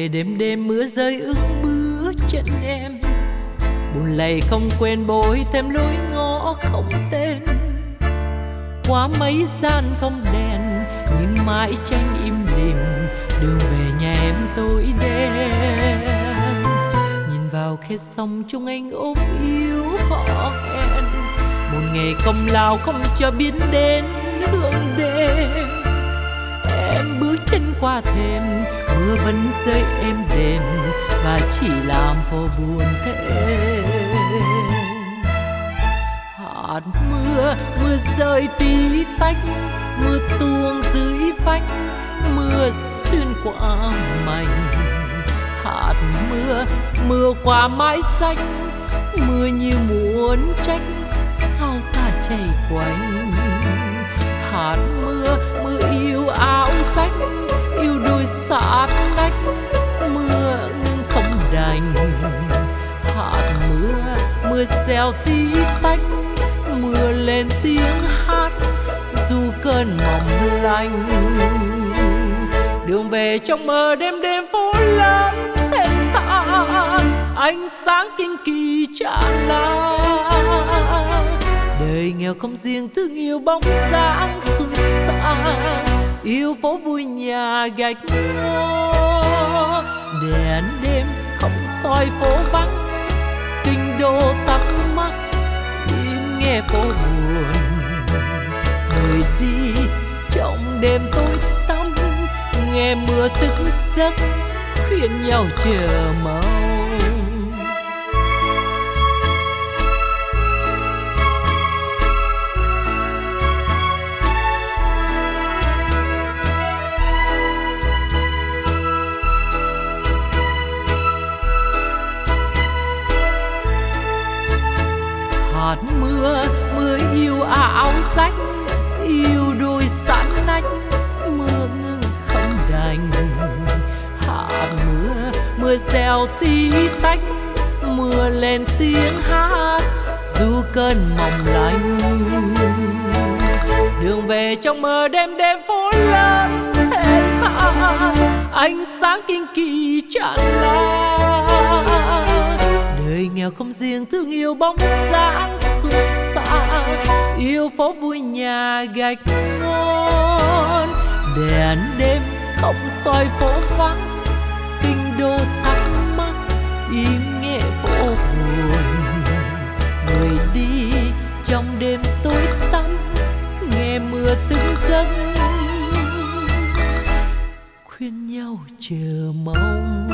về đêm đêm mưa rơi ướt bước chân em, buồn lầy không quên bối thêm lối ngõ không tên. Qua mấy gian không đèn nhưng mãi tranh im lìm, đường về nhà em tối đen. Nhìn vào khe sông chung anh ôm yêu họ hẹn, một ngày công lao không cho biết đến hương đêm. Em bước chân qua thềm, mưa vẫn rơi êm đềm và chỉ làm phố buồn thêm. Hạt mưa, mưa rơi tí tách, mưa tuôn dưới vách, mưa xuyên qua mảnh. Hạt mưa, mưa qua mái xanh, mưa như muốn trách sao ta chảy quanh. Hạt mưa, mưa yêu áo rách, yêu đôi sát nách, mưa ngưng không đành. Hạt mưa, mưa reo tí tách, mưa lên tiếng hát dù cơn mỏng lạnh. Đường về trong mơ đêm đêm phố lớn thênh thang, ánh sáng kinh kỳ tràn lan. Đời nghèo không riêng thương yêu bóng dáng xuân sang, yêu phố vui nhà gạch ngói. Đèn đêm không soi phố vắng, kinh đô tắc mắc im nghe phố buồn. Người đi trong đêm tối tăm, nghe mưa thức giấc khuyên nhau chờ mong. Hạt mưa, mưa yêu áo rách, yêu đôi sán nách, mưa ngưng không đành. Hạt mưa, mưa reo tí tách, mưa lên tiếng hát dù cơn mỏng lạnh. Đường về trong mơ đêm đêm phố lớn thênh thang, ánh sáng kinh kỳ tràn lan. Đời nghèo không riêng thương yêu bóng dáng xuân sang, yêu phố vui nhà gạch ngon. Đèn đêm không soi phố vắng, kinh đô thắc mắc im nghe phố buồn. Người đi trong đêm tối tăm, nghe mưa từng giấc khuyên nhau chờ mong.